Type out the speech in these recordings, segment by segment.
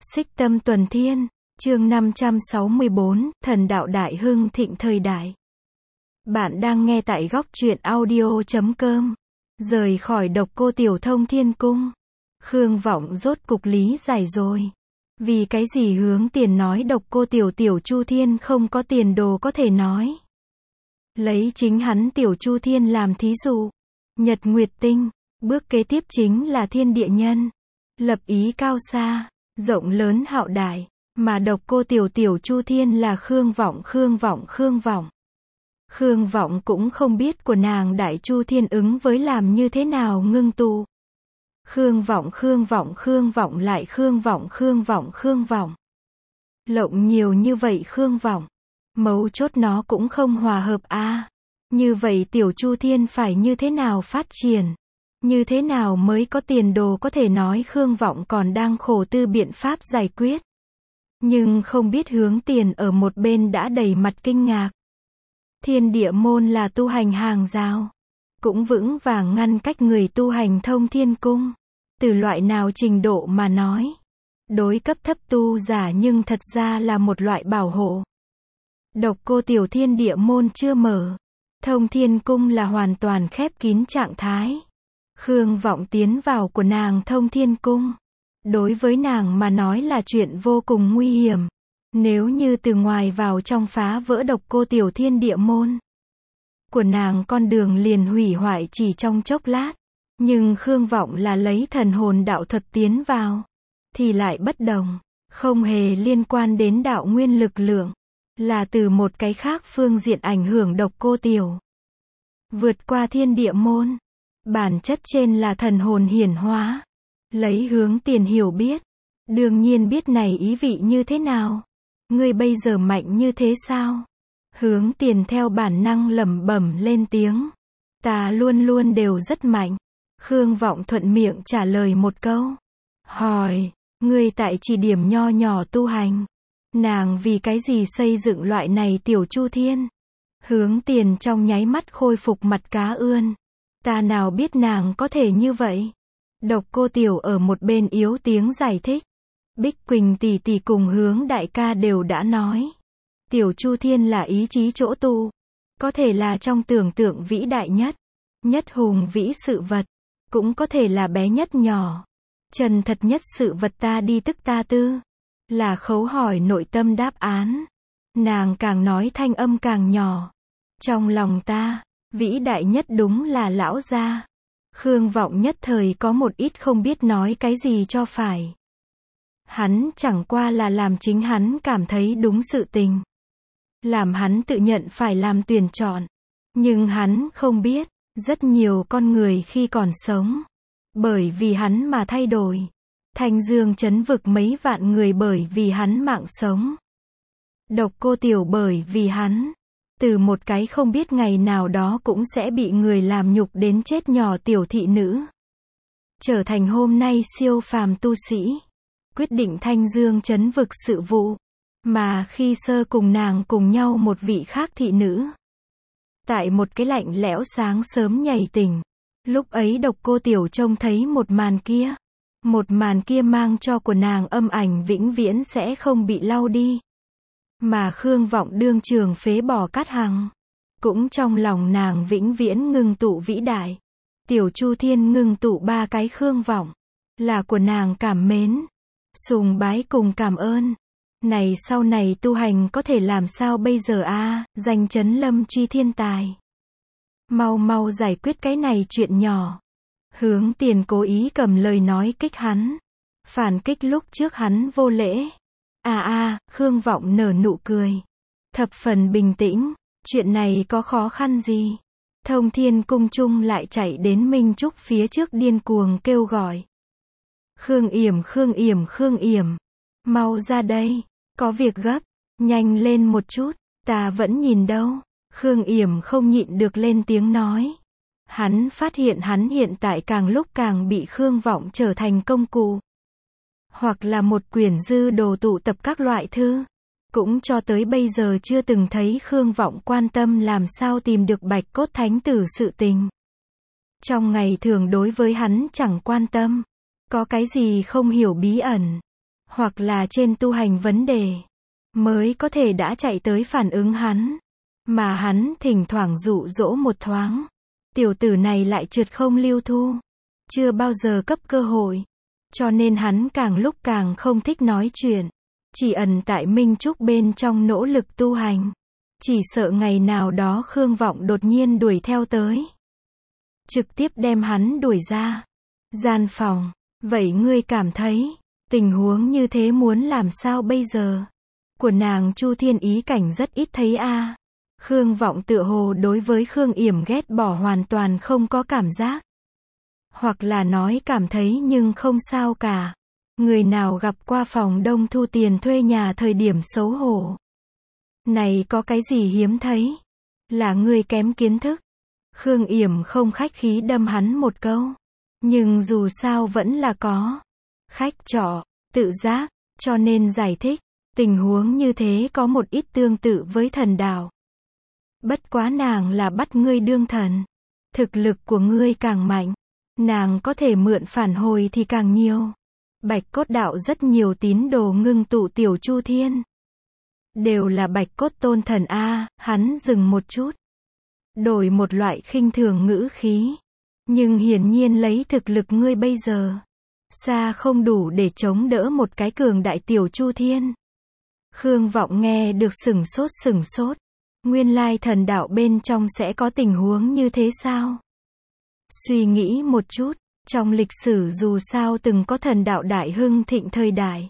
Xích Tâm Tuần Thiên, chương 564, Thần đạo đại hưng thịnh thời đại. Bạn đang nghe tại góc truyện audio.com. Rời khỏi Độc Cô Tiểu Thông Thiên Cung. Khương Vọng rốt cục lý giải rồi. Vì cái gì Hướng Tiền nói Độc Cô Tiểu Chu Thiên không có tiền đồ có thể nói. Lấy chính hắn Tiểu Chu Thiên làm thí dụ. Nhật Nguyệt Tinh, bước kế tiếp chính là thiên địa nhân. Lập ý cao xa, rộng lớn hạo đại, mà Độc Cô Tiểu Chu Thiên là Khương Vọng. Khương Vọng cũng không biết của nàng Đại Chu Thiên ứng với làm như thế nào ngưng tụ. Khương Vọng lại Khương Vọng. Lộng nhiều như vậy Khương Vọng. Mấu chốt nó cũng không hòa hợp a. Như vậy Tiểu Chu Thiên phải như thế nào phát triển? Như thế nào mới có tiền đồ có thể nói Khương Vọng còn đang khổ tư biện pháp giải quyết. Nhưng không biết Hướng Tiền ở một bên đã đầy mặt kinh ngạc. Thiên địa môn là tu hành hàng rào. Cũng vững vàng ngăn cách người tu hành thông thiên cung. Từ loại nào trình độ mà nói. Đối cấp thấp tu giả nhưng thật ra là một loại bảo hộ. Độc Cô Tiểu Thiên địa môn chưa mở. Thông thiên cung là hoàn toàn khép kín trạng thái. Khương Vọng tiến vào của nàng thông thiên cung. Đối với nàng mà nói là chuyện vô cùng nguy hiểm. Nếu như từ ngoài vào trong phá vỡ Độc Cô Tiểu Thiên địa môn. Của nàng con đường liền hủy hoại chỉ trong chốc lát. Nhưng Khương Vọng là lấy thần hồn đạo thuật tiến vào. Thì lại bất đồng. Không hề liên quan đến đạo nguyên lực lượng. Là từ một cái khác phương diện ảnh hưởng Độc Cô Tiểu. Vượt qua thiên địa môn. Bản chất trên là thần hồn hiển hóa. Lấy Hướng Tiền hiểu biết. Đương nhiên biết này ý vị như thế nào. Ngươi bây giờ mạnh như thế sao? Hướng Tiền theo bản năng lẩm bẩm lên tiếng. Ta luôn luôn đều rất mạnh. Khương Vọng thuận miệng trả lời một câu. Hỏi, ngươi tại chỉ điểm nho nhỏ tu hành. Nàng vì cái gì xây dựng loại này Tiểu Chu Thiên? Hướng Tiền trong nháy mắt khôi phục mặt cá ươn. Ta nào biết nàng có thể như vậy. Độc Cô Tiểu ở một bên yếu tiếng giải thích. Bích Quỳnh tỷ tỷ cùng Hướng đại ca đều đã nói. Tiểu Chu Thiên là ý chí chỗ tu. Có thể là trong tưởng tượng vĩ đại nhất. Nhất hùng vĩ sự vật. Cũng có thể là bé nhất nhỏ. Chân thật nhất sự vật ta đi tức ta tư. Là khấu hỏi nội tâm đáp án. Nàng càng nói thanh âm càng nhỏ. Trong lòng ta. Vĩ đại nhất đúng là lão gia. Khương Vọng nhất thời có một ít không biết nói cái gì cho phải. Hắn chẳng qua là làm chính hắn cảm thấy đúng sự tình. Làm hắn tự nhận phải làm tuyển chọn. Nhưng hắn không biết, rất nhiều con người khi còn sống. Bởi vì hắn mà thay đổi. Thanh Dương trấn vực mấy vạn người bởi vì hắn mạng sống. Độc Cô Tiểu bởi vì hắn. Từ một cái không biết ngày nào đó cũng sẽ bị người làm nhục đến chết nhỏ tiểu thị nữ. Trở thành hôm nay siêu phàm tu sĩ. Quyết định Thanh Dương trấn vực sự vụ. Mà khi sơ cùng nàng cùng nhau một vị khác thị nữ. Tại một cái lạnh lẽo sáng sớm nhảy tỉnh. Lúc ấy Độc Cô Tiểu trông thấy một màn kia. Một màn kia mang cho của nàng âm ảnh vĩnh viễn sẽ không bị lau đi. Mà Khương Vọng đương trường phế bỏ Cát Hằng. Cũng trong lòng nàng vĩnh viễn ngưng tụ vĩ đại. Tiểu Chu Thiên ngưng tụ ba cái Khương Vọng. Là của nàng cảm mến. Sùng bái cùng cảm ơn. Này sau này tu hành có thể làm sao bây giờ a? Danh chấn lâm truy thiên tài. Mau giải quyết cái này chuyện nhỏ. Hướng Tiền cố ý cầm lời nói kích hắn. Phản kích lúc trước hắn vô lễ. Khương Vọng nở nụ cười. Thập phần bình tĩnh. Chuyện này có khó khăn gì? Thông thiên cung chung lại chạy đến Minh Trúc phía trước điên cuồng kêu gọi. Khương Yểm. Mau ra đây. Có việc gấp. Nhanh lên một chút. Ta vẫn nhìn đâu. Khương Yểm không nhịn được lên tiếng nói. Hắn phát hiện hắn hiện tại càng lúc càng bị Khương Vọng trở thành công cụ. Hoặc là một quyển dư đồ tụ tập các loại thư. Cũng cho tới bây giờ chưa từng thấy Khương Vọng quan tâm làm sao tìm được Bạch Cốt Thánh Tử sự tình. Trong ngày thường đối với hắn chẳng quan tâm. Có cái gì không hiểu bí ẩn. hoặc là trên tu hành vấn đề, mới có thể đã chạy tới phản ứng hắn. Mà hắn thỉnh thoảng dụ dỗ một thoáng. Tiểu tử này lại trượt không lưu thu. Chưa bao giờ cấp cơ hội. Cho nên hắn càng lúc càng không thích nói chuyện. Chỉ ẩn tại Minh Trúc bên trong nỗ lực tu hành. Chỉ sợ ngày nào đó Khương Vọng đột nhiên đuổi theo tới. Trực tiếp đem hắn đuổi ra gian phòng. Vậy ngươi cảm thấy, tình huống như thế muốn làm sao bây giờ? Của nàng Chu Thiên ý cảnh rất ít thấy a. Khương Vọng tựa hồ đối với Khương Yểm ghét bỏ hoàn toàn không có cảm giác. Hoặc là nói cảm thấy nhưng không sao cả. Người nào gặp qua phòng đông thu tiền thuê nhà thời điểm xấu hổ. Này có cái gì hiếm thấy? Là ngươi kém kiến thức. Khương Yểm không khách khí đâm hắn một câu. Nhưng dù sao vẫn là có. Khách trọ, tự giác, cho nên giải thích. Tình huống như thế có một ít tương tự với thần đạo. Bất quá nàng là bắt ngươi đương thần. Thực lực của ngươi càng mạnh. Nàng có thể mượn phản hồi thì càng nhiều. Bạch Cốt đạo rất nhiều tín đồ ngưng tụ tiểu Chu Thiên. Đều là Bạch Cốt tôn thần a. Hắn dừng một chút. Đổi một loại khinh thường ngữ khí. Nhưng hiển nhiên lấy thực lực ngươi bây giờ. Xa không đủ để chống đỡ một cái cường đại tiểu Chu Thiên. Khương Vọng nghe được sửng sốt. Nguyên lai thần đạo bên trong sẽ có tình huống như thế sao? Suy nghĩ một chút, trong lịch sử dù sao từng có thần đạo đại hưng thịnh thời đại.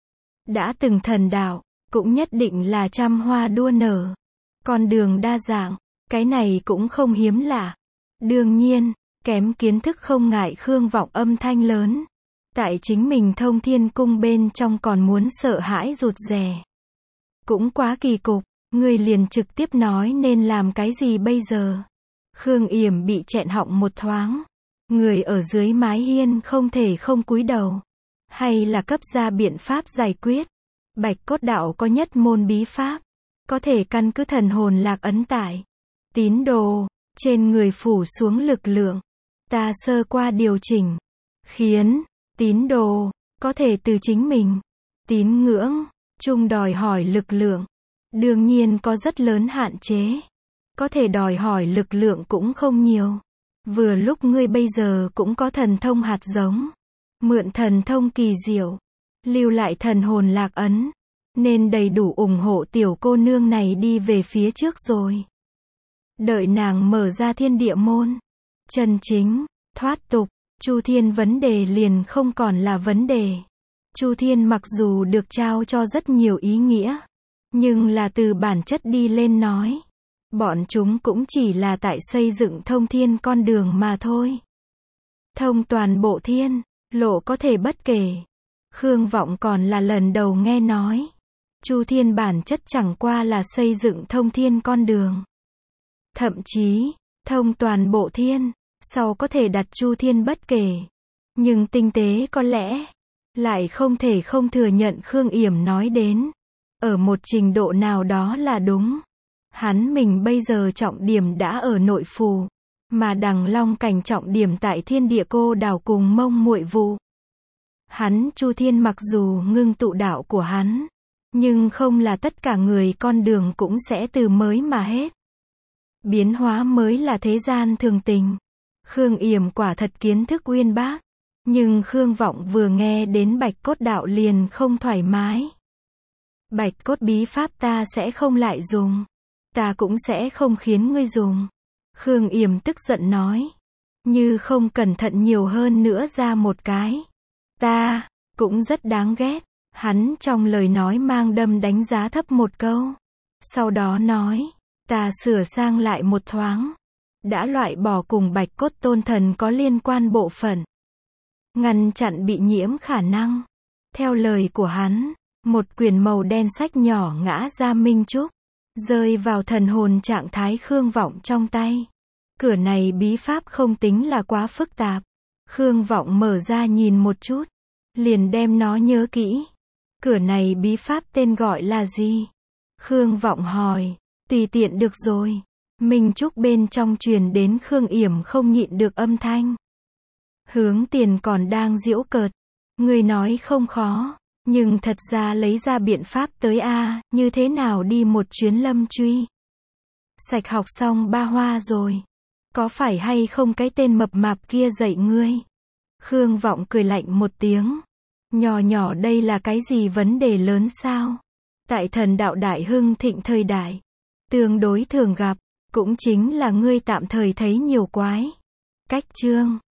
Đã từng thần đạo, cũng nhất định là trăm hoa đua nở. Con đường đa dạng, cái này cũng không hiếm lạ. Đương nhiên, kém kiến thức không ngại Khương Vọng âm thanh lớn. Tại chính mình Thông Thiên Cung bên trong còn muốn sợ hãi rụt rè. Cũng quá kỳ cục, người liền trực tiếp nói nên làm cái gì bây giờ. Khương Yểm bị chẹn họng một thoáng. Người ở dưới mái hiên không thể không cúi đầu. Hay là cấp ra biện pháp giải quyết. Bạch Cốt đạo có nhất môn bí pháp. Có thể căn cứ thần hồn lạc ấn tải. Tín đồ, trên người phủ xuống lực lượng. Ta sơ qua điều chỉnh. Khiến, tín đồ, có thể từ chính mình. Tín ngưỡng, chung đòi hỏi lực lượng. Đương nhiên có rất lớn hạn chế. Có thể đòi hỏi lực lượng cũng không nhiều. Vừa lúc ngươi bây giờ cũng có thần thông hạt giống. Mượn thần thông kỳ diệu. Lưu lại thần hồn lạc ấn. Nên đầy đủ ủng hộ tiểu cô nương này đi về phía trước rồi. Đợi nàng mở ra thiên địa môn. Chân chính, thoát tục, Chu Thiên vấn đề liền không còn là vấn đề. Chu Thiên mặc dù được trao cho rất nhiều ý nghĩa. Nhưng là từ bản chất đi lên nói. Bọn chúng cũng chỉ là tại xây dựng thông thiên con đường mà thôi. Thông toàn bộ thiên, lộ có thể bất kể. Khương Vọng còn là lần đầu nghe nói. Chu Thiên bản chất chẳng qua là xây dựng thông thiên con đường. Thậm chí, thông toàn bộ thiên, sau có thể đặt Chu Thiên bất kể. Nhưng tinh tế có lẽ, lại không thể không thừa nhận Khương Yểm nói đến. Ở một trình độ nào đó là đúng. Hắn mình bây giờ trọng điểm đã ở nội phù. Mà Đằng Long cảnh trọng điểm tại thiên địa cô đào cùng Mông Muội Vụ. Hắn Chu Thiên mặc dù ngưng tụ đạo của hắn. Nhưng không là tất cả người con đường cũng sẽ từ mới mà hết. Biến hóa mới là thế gian thường tình. Khương Yểm quả thật kiến thức uyên bác. Nhưng Khương Vọng vừa nghe đến Bạch Cốt đạo liền không thoải mái. Bạch Cốt bí pháp ta sẽ không lại dùng. Ta cũng sẽ không khiến ngươi dùng. Khương Yểm tức giận nói. Như không cẩn thận nhiều hơn nữa ra một cái. Ta, cũng rất đáng ghét. Hắn trong lời nói mang đâm đánh giá thấp một câu. Sau đó nói. Ta sửa sang lại một thoáng. Đã loại bỏ cùng Bạch Cốt tôn thần có liên quan bộ phận. Ngăn chặn bị nhiễm khả năng. Theo lời của hắn. Một quyển màu đen sách nhỏ ngã ra Minh Trúc. Rơi vào thần hồn trạng thái Khương Vọng trong tay. Cửa này bí pháp không tính là quá phức tạp. Khương Vọng mở ra nhìn một chút. Liền đem nó nhớ kỹ. Cửa này bí pháp tên gọi là gì? Khương Vọng hỏi. Tùy tiện được rồi. Minh Trúc bên trong truyền đến Khương Yểm không nhịn được âm thanh. Hướng Tiền còn đang giễu cợt. Người nói không khó. Nhưng thật ra lấy ra biện pháp tới a, như thế nào đi một chuyến Lâm Truy. Sạch học xong ba hoa rồi. Có phải hay không cái tên mập mạp kia dạy ngươi? Khương Vọng cười lạnh một tiếng. Nhỏ nhỏ đây là cái gì vấn đề lớn sao? Tại thần đạo đại hưng thịnh thời đại, tương đối thường gặp, cũng chính là ngươi tạm thời thấy nhiều quái. Cách chương